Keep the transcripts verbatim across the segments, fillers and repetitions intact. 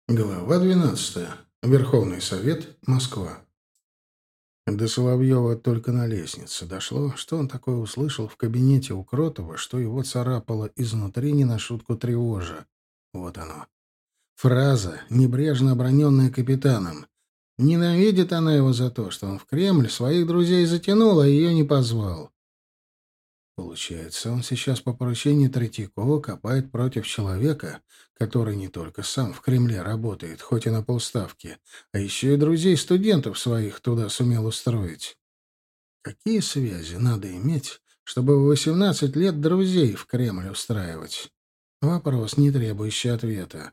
Глава двенадцатая. Верховный совет. Москва. До Соловьева только на лестнице дошло, что он такое услышал в кабинете у Кротова, что его царапало изнутри не на шутку тревожа. Вот оно. Фраза, небрежно оброненная капитаном. Ненавидит она его за то, что он в Кремль своих друзей затянул, а ее не позвал. Получается, он сейчас по поручению Третьякова копает против человека, который не только сам в Кремле работает, хоть и на полставки, а еще и друзей студентов своих туда сумел устроить. Какие связи надо иметь, чтобы в восемнадцать лет друзей в Кремль устраивать? Вопрос, не требующий ответа.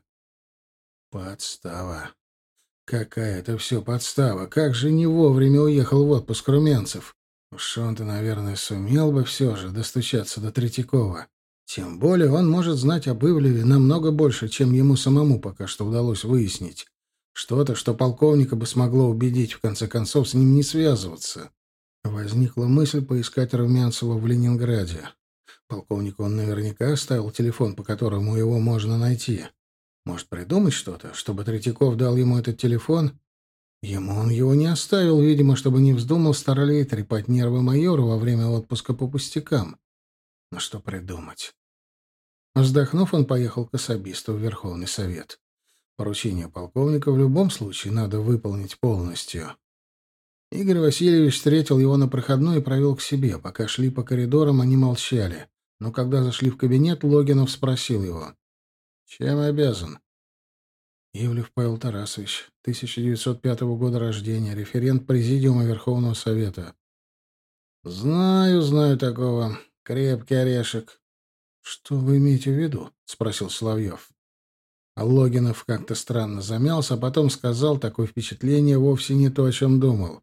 Подстава. Какая это все подстава. Как же не вовремя уехал в отпуск Румянцев. Уж он-то, наверное, сумел бы все же достучаться до Третьякова. Тем более он может знать об Ивлеве намного больше, чем ему самому пока что удалось выяснить. Что-то, что полковника бы смогло убедить, в конце концов, с ним не связываться. Возникла мысль поискать Румянцева в Ленинграде. Полковнику он наверняка оставил телефон, по которому его можно найти. Может, придумать что-то, чтобы Третьяков дал ему этот телефон? Ему он его не оставил, видимо, чтобы не вздумал старлей трепать нервы майору во время отпуска по пустякам. Но что придумать? Вздохнув, он поехал к особисту в Верховный совет. Поручение полковника в любом случае надо выполнить полностью. Игорь Васильевич встретил его на проходной и провел к себе. Пока шли по коридорам, они молчали. Но когда зашли в кабинет, Логинов спросил его. «Чем обязан?» Ивлев Павел Тарасович, тысяча девятьсот пятого года рождения, референт Президиума Верховного Совета. «Знаю, знаю такого. Крепкий орешек». «Что вы имеете в виду?» — спросил Соловьев. А Логинов как-то странно замялся, а потом сказал, такое впечатление вовсе не то, о чем думал.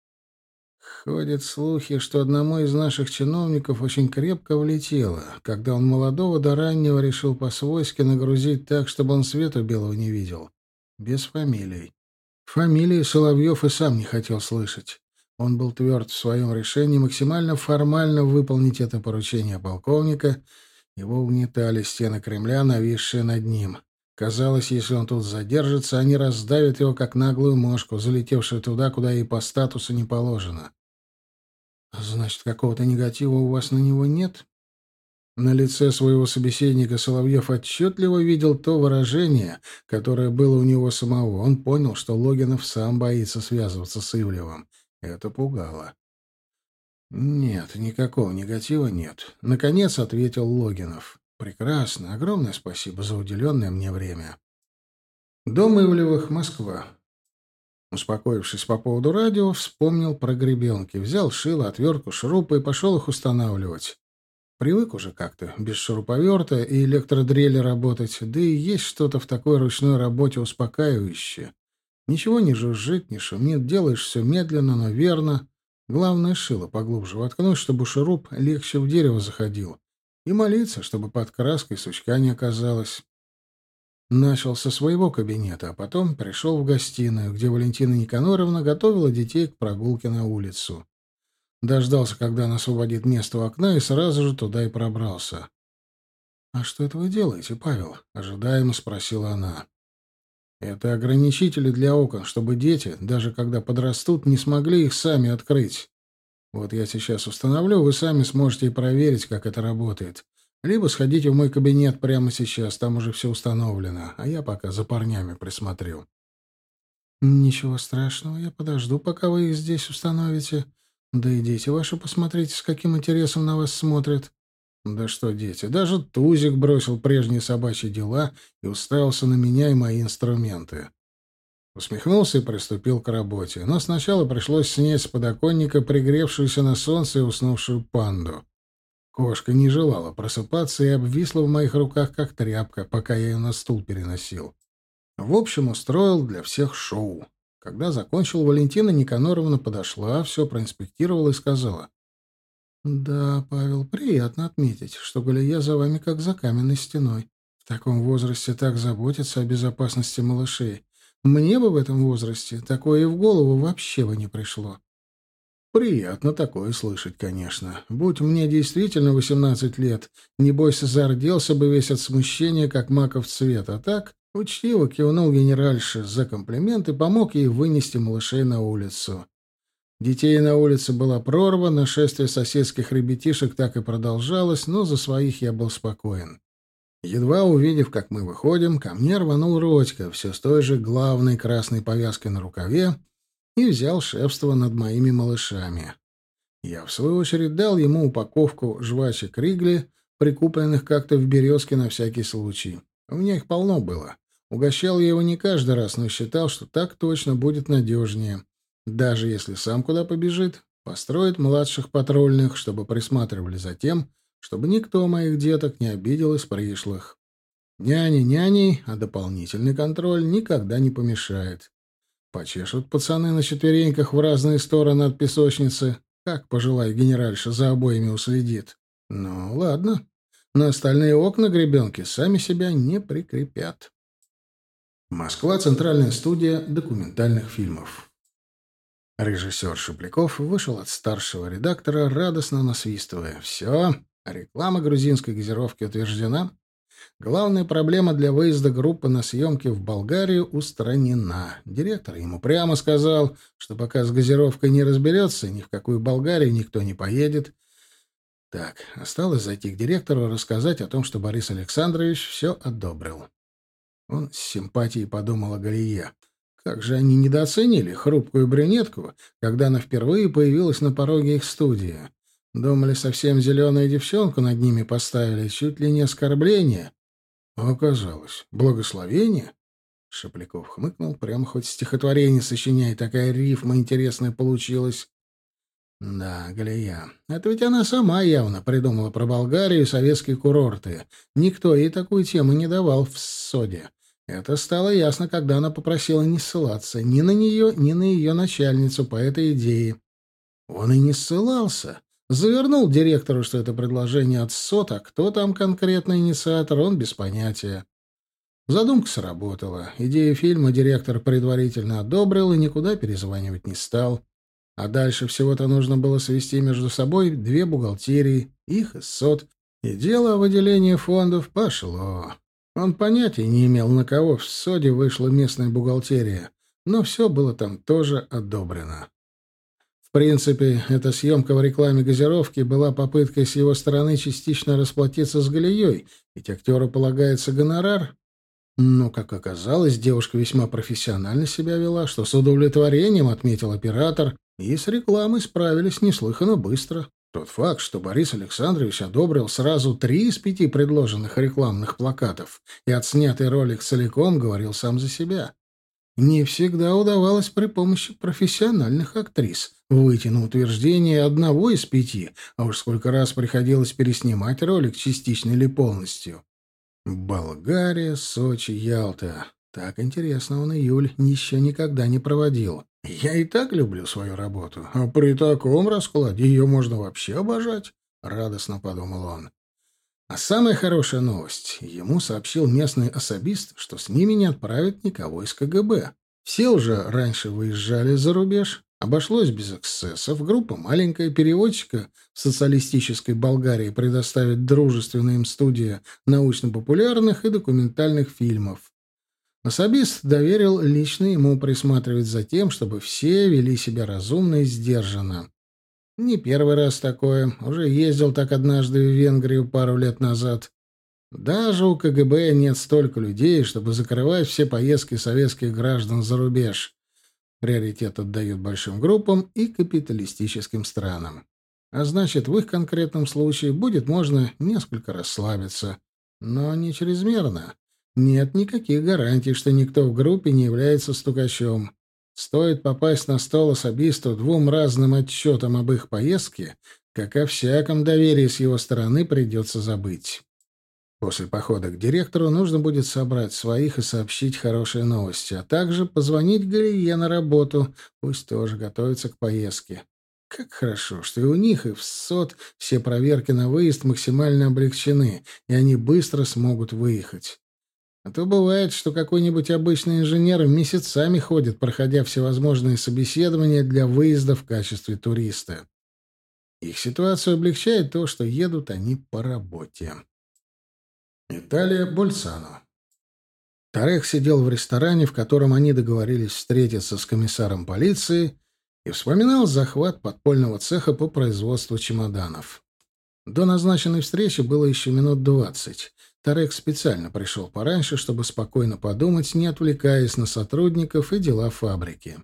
Ходят слухи, что одному из наших чиновников очень крепко влетело, когда он молодого до раннего решил по-свойски нагрузить так, чтобы он свету белого не видел. Без фамилий. Фамилии Соловьев и сам не хотел слышать. Он был тверд в своем решении максимально формально выполнить это поручение полковника. Его угнетали стены Кремля, нависшие над ним. Казалось, если он тут задержится, они раздавят его, как наглую мошку, залетевшую туда, куда ей по статусу не положено. «Значит, какого-то негатива у вас на него нет?» На лице своего собеседника Соловьев отчетливо видел то выражение, которое было у него самого. Он понял, что Логинов сам боится связываться с Ивлевым. Это пугало. «Нет, никакого негатива нет», — наконец ответил Логинов. «Прекрасно. Огромное спасибо за уделенное мне время». Дом Ивлевых, Москва. Успокоившись по поводу радио, вспомнил про гребенки. Взял шило, отвертку, шурупы и пошел их устанавливать. Привык уже как-то без шуруповерта и электродрели работать, да и есть что-то в такой ручной работе успокаивающее. Ничего не жужжит, не шумит, делаешь все медленно, но верно. Главное, шило поглубже воткнуть, чтобы шуруп легче в дерево заходил. И молиться, чтобы под краской сучка не оказалось. Начал со своего кабинета, а потом пришел в гостиную, где Валентина Никаноровна готовила детей к прогулке на улицу. Дождался, когда она освободит место у окна, и сразу же туда и пробрался. «А что это вы делаете, Павел?» — ожидаемо спросила она. «Это ограничители для окон, чтобы дети, даже когда подрастут, не смогли их сами открыть. Вот я сейчас установлю, вы сами сможете и проверить, как это работает. Либо сходите в мой кабинет прямо сейчас, там уже все установлено, а я пока за парнями присмотрю». «Ничего страшного, я подожду, пока вы их здесь установите. Да и дети ваши, посмотрите, с каким интересом на вас смотрят». «Да что дети, даже Тузик бросил прежние собачьи дела и уставился на меня и мои инструменты». Усмехнулся и приступил к работе, но сначала пришлось снять с подоконника пригревшуюся на солнце и уснувшую панду. Кошка не желала просыпаться и обвисла в моих руках, как тряпка, пока я ее на стул переносил. В общем, устроил для всех шоу. Когда закончил, Валентина Никаноровна подошла, все проинспектировала и сказала. «Да, Павел, приятно отметить, что Галия за вами как за каменной стеной. В таком возрасте так заботятся о безопасности малышей. Мне бы в этом возрасте такое и в голову вообще бы не пришло». Приятно такое слышать, конечно. Будь мне действительно восемнадцать лет, небось, зарделся бы весь от смущения, как маков цвет, а так Учтиво кивнул генеральше за комплимент и помог ей вынести малышей на улицу. Детей на улице была прорва, нашествие соседских ребятишек так и продолжалось, но за своих я был спокоен. Едва увидев, как мы выходим, ко мне рванул Родька, все с той же главной красной повязкой на рукаве, и взял шефство над моими малышами. Я, в свою очередь, дал ему упаковку жвачек Ригли, прикупленных как-то в «Березке» на всякий случай. У меня их полно было. Угощал я его не каждый раз, но считал, что так точно будет надежнее. Даже если сам куда побежит, построит младших патрульных, чтобы присматривали за тем, чтобы никто моих деток не обидел из пришлых. Няни няней, а дополнительный контроль никогда не помешает. Почешут пацаны на четвереньках в разные стороны от песочницы, как, пожелай, генеральша за обоими уследит. Ну, ладно. На остальные окна гребенки сами себя не прикрепят. Москва. Центральная студия документальных фильмов. Режиссер Шепляков вышел от старшего редактора, радостно насвистывая. «Все, реклама грузинской газировки утверждена. Главная проблема для выезда группы на съемки в Болгарию устранена. Директор ему прямо сказал, что пока с газировкой не разберется, ни в какую Болгарию никто не поедет. Так, осталось зайти к директору и рассказать о том, что Борис Александрович все одобрил». Он с симпатией подумал о Галие. Как же они недооценили хрупкую брюнетку, когда она впервые появилась на пороге их студии. Думали, совсем зеленую девчонку над ними поставили, чуть ли не оскорбление. А оказалось, благословение. Шепляков хмыкнул, прямо хоть стихотворение сочиняй, такая рифма интересная получилась. Да, Галия. Это ведь она сама явно придумала про Болгарию и советские курорты. Никто ей такую тему не давал в СОДе. Это стало ясно, когда она попросила не ссылаться ни на нее, ни на ее начальницу по этой идее. Он и не ссылался. Завернул директору, что это предложение от СОТ, а кто там конкретно инициатор, он без понятия. Задумка сработала. Идею фильма директор предварительно одобрил и никуда перезванивать не стал. А дальше всего-то нужно было свести между собой две бухгалтерии, их и СОТ, и дело о выделении фондов пошло. Он понятия не имел, на кого в СОДе вышла местная бухгалтерия, но все было там тоже одобрено. В принципе, эта съемка в рекламе газировки была попыткой с его стороны частично расплатиться с Галией, ведь актеру полагается гонорар. Но, как оказалось, девушка весьма профессионально себя вела, что с удовлетворением отметил оператор, и с рекламой справились неслыханно быстро. Тот факт, что Борис Александрович одобрил сразу три из пяти предложенных рекламных плакатов и отснятый ролик целиком, говорил сам за себя. Не всегда удавалось при помощи профессиональных актрис выйти на утверждение одного из пяти, а уж сколько раз приходилось переснимать ролик частично или полностью. Болгария, Сочи, Ялта. Так интересно он июль еще никогда не проводил. Я и так люблю свою работу, а при таком раскладе ее можно вообще обожать, — радостно подумал он. А самая хорошая новость — ему сообщил местный особист, что с ними не отправят никого из КГБ. Все уже раньше выезжали за рубеж, обошлось без эксцессов, группа маленькая, переводчика в социалистической Болгарии предоставит дружественная им студия научно-популярных и документальных фильмов. Особист доверил лично ему присматривать за тем, чтобы все вели себя разумно и сдержанно. Не первый раз такое. Уже ездил так однажды в Венгрию пару лет назад. Даже у КГБ нет столько людей, чтобы закрывать все поездки советских граждан за рубеж. Приоритет отдают большим группам и капиталистическим странам. А значит, в их конкретном случае будет можно несколько расслабиться. Но не чрезмерно. Нет никаких гарантий, что никто в группе не является стукачом. Стоит попасть на стол особисту двум разным отчетам об их поездке, как о всяком доверии с его стороны придется забыть. После похода к директору нужно будет собрать своих и сообщить хорошие новости, а также позвонить Галие на работу, пусть тоже готовится к поездке. Как хорошо, что и у них, и в СОТ все проверки на выезд максимально облегчены, и они быстро смогут выехать. А то бывает, что какой-нибудь обычный инженер месяцами ходит, проходя всевозможные собеседования для выезда в качестве туриста. Их ситуацию облегчает то, что едут они по работе. Италия, Больцано. Тарек сидел в ресторане, в котором они договорились встретиться с комиссаром полиции, и вспоминал захват подпольного цеха по производству чемоданов. До назначенной встречи было еще минут двадцать. Тарек специально пришел пораньше, чтобы спокойно подумать, не отвлекаясь на сотрудников и дела фабрики.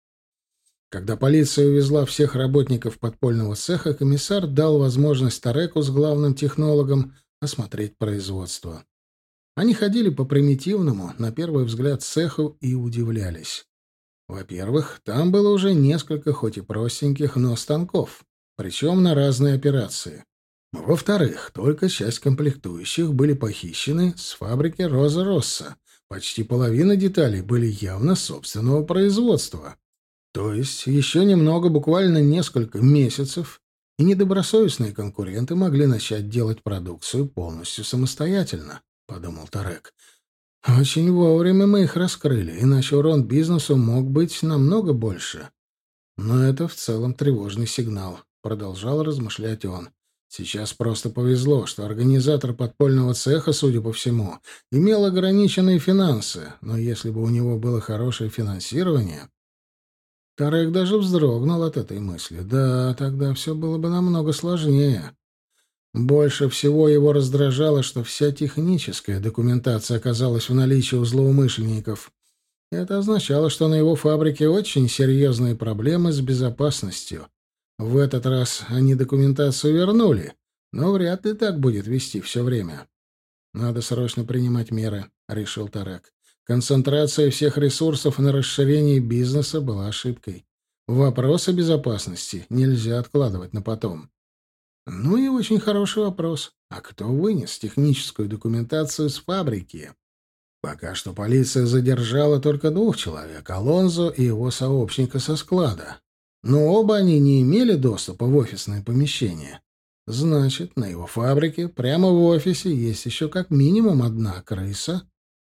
Когда полиция увезла всех работников подпольного цеха, комиссар дал возможность Тареку с главным технологом осмотреть производство. Они ходили по примитивному, на первый взгляд, цеху и удивлялись. Во-первых, там было уже несколько, хоть и простеньких, но станков, причем на разные операции. Во-вторых, только часть комплектующих были похищены с фабрики «Роза Росса». Почти половина деталей были явно собственного производства. То есть еще немного, буквально несколько месяцев, и недобросовестные конкуренты могли начать делать продукцию полностью самостоятельно, — подумал Тарек. Очень вовремя мы их раскрыли, иначе урон бизнесу мог быть намного больше. Но это в целом тревожный сигнал, — продолжал размышлять он. Сейчас просто повезло, что организатор подпольного цеха, судя по всему, имел ограниченные финансы, но если бы у него было хорошее финансирование... Тарек даже вздрогнул от этой мысли. Да, тогда все было бы намного сложнее. Больше всего его раздражало, что вся техническая документация оказалась в наличии у злоумышленников. Это означало, что на его фабрике очень серьезные проблемы с безопасностью. В этот раз они документацию вернули, но вряд ли так будет вести все время. «Надо срочно принимать меры», — решил Тарек. Концентрация всех ресурсов на расширении бизнеса была ошибкой. Вопросы безопасности нельзя откладывать на потом. Ну и очень хороший вопрос. А кто вынес техническую документацию с фабрики? Пока что полиция задержала только двух человек — Алонзо и его сообщника со склада. Но оба они не имели доступа в офисное помещение. Значит, на его фабрике, прямо в офисе, есть еще как минимум одна крыса.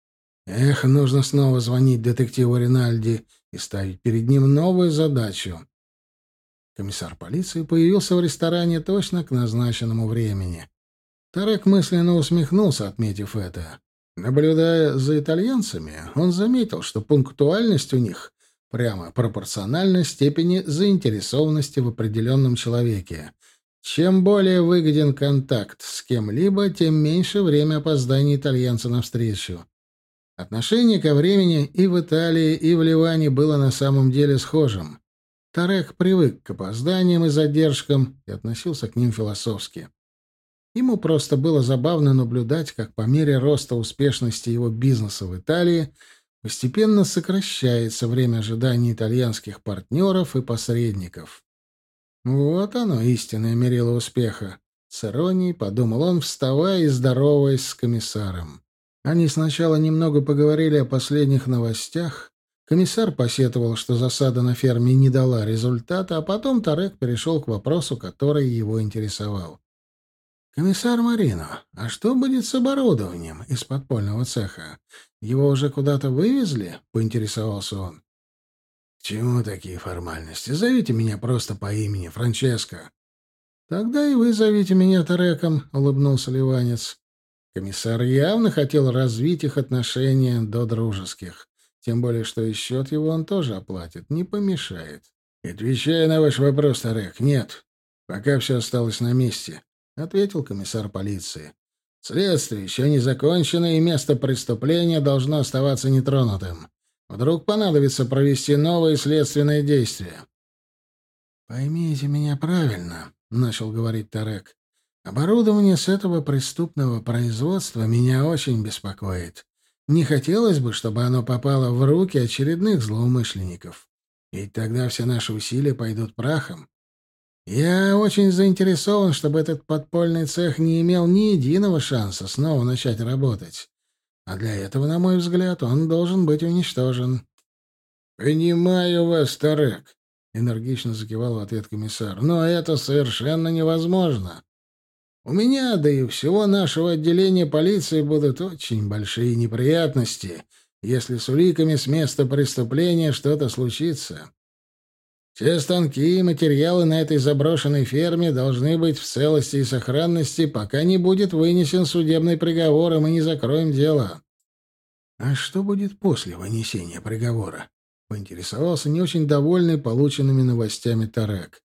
Эх, нужно снова звонить детективу Ринальди и ставить перед ним новую задачу. Комиссар полиции появился в ресторане точно к назначенному времени. Тарек мысленно усмехнулся, отметив это. Наблюдая за итальянцами, он заметил, что пунктуальность у них прямо пропорциональна степени заинтересованности в определенном человеке. Чем более выгоден контакт с кем-либо, тем меньше время опоздания итальянца навстречу. Отношение ко времени и в Италии, и в Ливане было на самом деле схожим. Тарек привык к опозданиям и задержкам и относился к ним философски. Ему просто было забавно наблюдать, как по мере роста успешности его бизнеса в Италии постепенно сокращается время ожидания итальянских партнеров и посредников. Вот оно, истинное мерило успеха. С иронией подумал он, вставая и здороваясь с комиссаром. Они сначала немного поговорили о последних новостях. Комиссар посетовал, что засада на ферме не дала результата, а потом Тарек перешел к вопросу, который его интересовал. «Комиссар Марино, а что будет с оборудованием из подпольного цеха? Его уже куда-то вывезли?» — поинтересовался он. «К чему такие формальности? Зовите меня просто по имени, Франческо». «Тогда и вы зовите меня Тареком», — улыбнулся ливанец. Комиссар явно хотел развить их отношения до дружеских. Тем более, что и счет его он тоже оплатит. Не помешает. «Отвечая на ваш вопрос, Тарек, нет. Пока все осталось на месте», — ответил комиссар полиции. «Следствие еще не закончено, и место преступления должно оставаться нетронутым. Вдруг понадобится провести новые следственные действия». «Поймите меня правильно», — начал говорить Тарек. «Оборудование с этого преступного производства меня очень беспокоит. Не хотелось бы, чтобы оно попало в руки очередных злоумышленников. Ведь тогда все наши усилия пойдут прахом. Я очень заинтересован, чтобы этот подпольный цех не имел ни единого шанса снова начать работать. А для этого, на мой взгляд, он должен быть уничтожен». «Понимаю вас, Тарек», — энергично закивал в ответ комиссар. «Но это совершенно невозможно. У меня, да и у всего нашего отделения полиции будут очень большие неприятности, если с уликами с места преступления что-то случится. Все станки и материалы на этой заброшенной ферме должны быть в целости и сохранности, пока не будет вынесен судебный приговор, и мы не закроем дело». А что будет после вынесения приговора? Поинтересовался не очень довольный полученными новостями Тарек.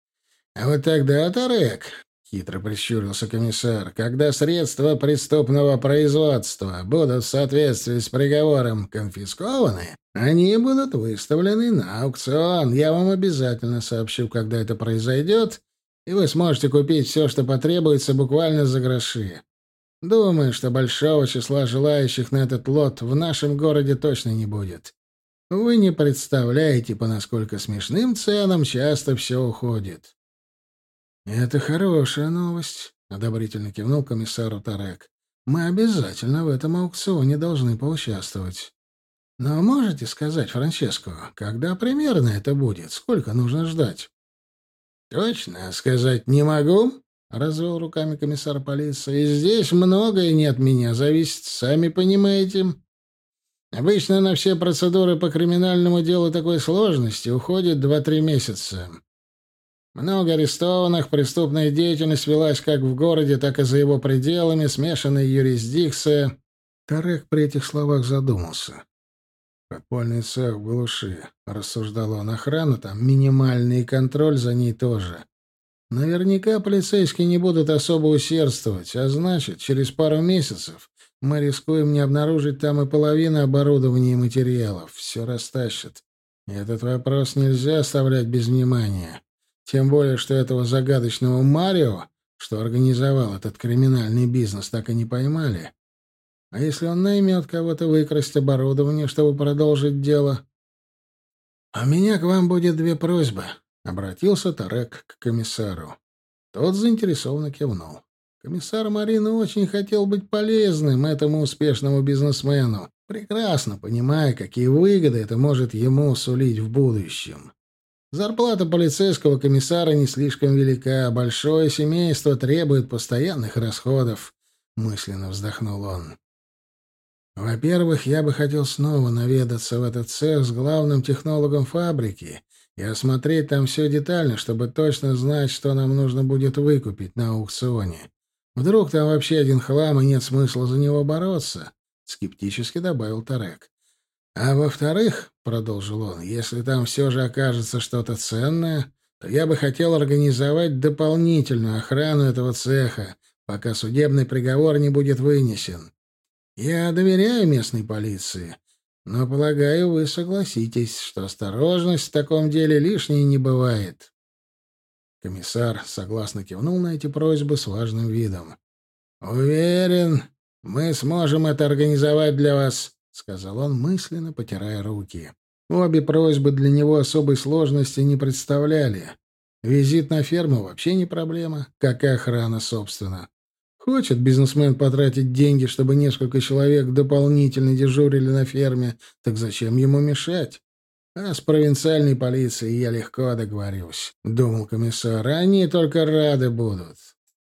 А вот тогда, Тарек, хитро прищурился комиссар, когда средства преступного производства будут в соответствии с приговором конфискованы, они будут выставлены на аукцион. Я вам обязательно сообщу, когда это произойдет, и вы сможете купить все, что потребуется, буквально за гроши. Думаю, что большого числа желающих на этот лот в нашем городе точно не будет. Вы не представляете, по насколько смешным ценам часто все уходит. «Это хорошая новость», — одобрительно кивнул комиссару Тарек. «Мы обязательно в этом аукционе должны поучаствовать. Но можете сказать, Франческо, когда примерно это будет? Сколько нужно ждать?» «Точно сказать не могу», — развел руками комиссар полиции. «Здесь многое не от меня зависит, сами понимаете. Обычно на все процедуры по криминальному делу такой сложности уходит два-три месяца. Много арестованных, преступная деятельность велась как в городе, так и за его пределами, смешанная юрисдикция». Тарек при этих словах задумался. «Подпольный цех в глуши», — рассуждал он, — «охрана там минимальный, и контроль за ней тоже. Наверняка полицейские не будут особо усердствовать, а значит, через пару месяцев мы рискуем не обнаружить там и половину оборудования и материалов. Все растащат. И этот вопрос нельзя оставлять без внимания. Тем более, что этого загадочного Марио, что организовал этот криминальный бизнес, так и не поймали. А если он наймет кого-то выкрасть оборудование, чтобы продолжить дело? — А у меня к вам будет две просьбы, — обратился Тарек к комиссару. Тот заинтересованно кивнул. Комиссар Марина очень хотел быть полезным этому успешному бизнесмену, прекрасно понимая, какие выгоды это может ему сулить в будущем. Зарплата полицейского комиссара не слишком велика, а большое семейство требует постоянных расходов, — мысленно вздохнул он. Во-первых, я бы хотел снова наведаться в этот цех с главным технологом фабрики и осмотреть там все детально, чтобы точно знать, что нам нужно будет выкупить на аукционе. Вдруг там вообще один хлам, и нет смысла за него бороться, — скептически добавил Тарек. А во-вторых, — продолжил он, — если там все же окажется что-то ценное, то я бы хотел организовать дополнительную охрану этого цеха, пока судебный приговор не будет вынесен. Я доверяю местной полиции, но, полагаю, вы согласитесь, что осторожность в таком деле лишней не бывает. Комиссар согласно кивнул на эти просьбы с важным видом. «Уверен, мы сможем это организовать для вас», — сказал он, мысленно потирая руки. Обе просьбы для него особой сложности не представляли. Визит на ферму вообще не проблема, как и охрана, собственно. Хочет бизнесмен потратить деньги, чтобы несколько человек дополнительно дежурили на ферме, так зачем ему мешать? А с провинциальной полицией я легко договорюсь, — думал комиссар. Они только рады будут.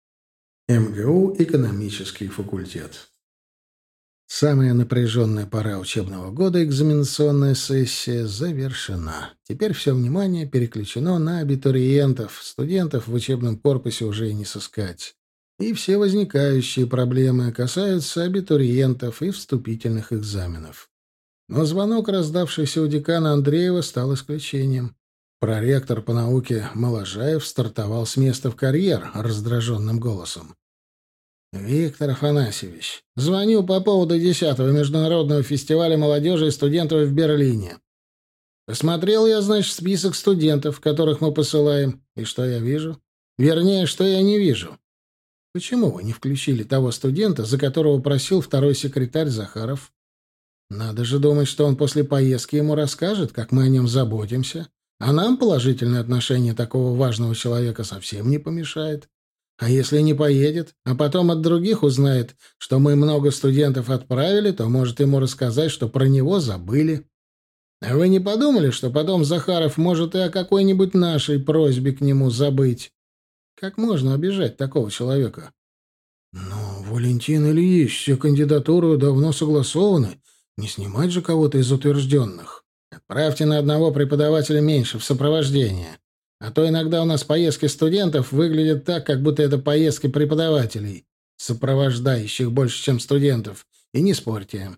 МГУ «Экономический факультет». Самая напряженная пора учебного года, экзаменационная сессия, завершена. Теперь все внимание переключено на абитуриентов. Студентов в учебном корпусе уже и не сыскать. И все возникающие проблемы касаются абитуриентов и вступительных экзаменов. Но звонок, раздавшийся у декана Андреева, стал исключением. Проректор по науке Моложаев стартовал с места в карьер раздраженным голосом. «Виктор Афанасьевич, звоню по поводу десятого международного фестиваля молодежи и студентов в Берлине. Посмотрел я, значит, список студентов, которых мы посылаем. И что я вижу? Вернее, что я не вижу. Почему вы не включили того студента, за которого просил второй секретарь Захаров? Надо же думать, что он после поездки ему расскажет, как мы о нем заботимся. А нам положительное отношение такого важного человека совсем не помешает. А если не поедет, а потом от других узнает, что мы много студентов отправили, то может ему рассказать, что про него забыли. А вы не подумали, что потом Захаров может и о какой-нибудь нашей просьбе к нему забыть? Как можно обижать такого человека? Ну, Валентин Ильич, все кандидатуры давно согласованы. Не снимать же кого-то из утвержденных. Отправьте на одного преподавателя меньше в сопровождение. А то иногда у нас поездки студентов выглядят так, как будто это поездки преподавателей, сопровождающих больше, чем студентов. И не спорьте.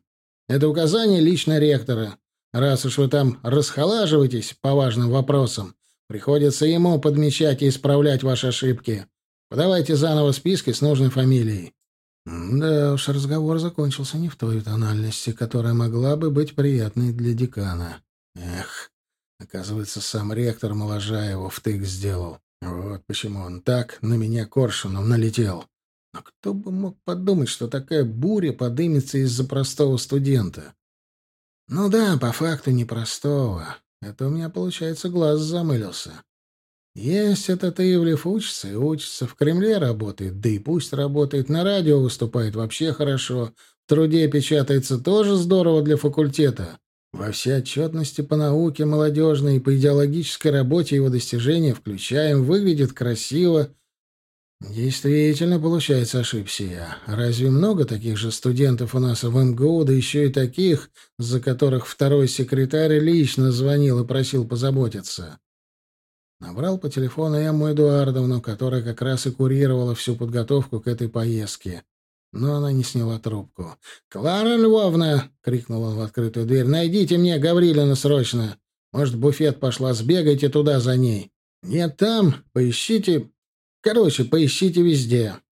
Это указание лично ректора. Раз уж вы там расхолаживаетесь по важным вопросам, приходится ему подмечать и исправлять ваши ошибки. Подавайте заново списки с нужной фамилией». Да уж, разговор закончился не в той тональности, которая могла бы быть приятной для декана. Эх, оказывается, сам ректор Моложаева втык сделал. Вот почему он так на меня коршуном налетел. Но кто бы мог подумать, что такая буря подымется из-за простого студента? Ну да, по факту непростого. Это у меня, получается, глаз замылился. Есть этот Ивлев учится и учится, в Кремле работает, да и пусть работает, на радио выступает вообще хорошо, в труде печатается тоже здорово для факультета. Во все отчетности по науке молодежной и по идеологической работе его достижения включаем, выглядит красиво. Действительно, получается, ошибся я. Разве много таких же студентов у нас в МГУ, да еще и таких, за которых второй секретарь лично звонил и просил позаботиться? Набрал по телефону Эмму Эдуардовну, которая как раз и курировала всю подготовку к этой поездке. Но она не сняла трубку. «Клара Львовна!» — крикнул он в открытую дверь. «Найдите мне Гаврилину срочно! Может, в буфет пошла, сбегайте туда за ней. Нет там, поищите... Короче, поищите везде.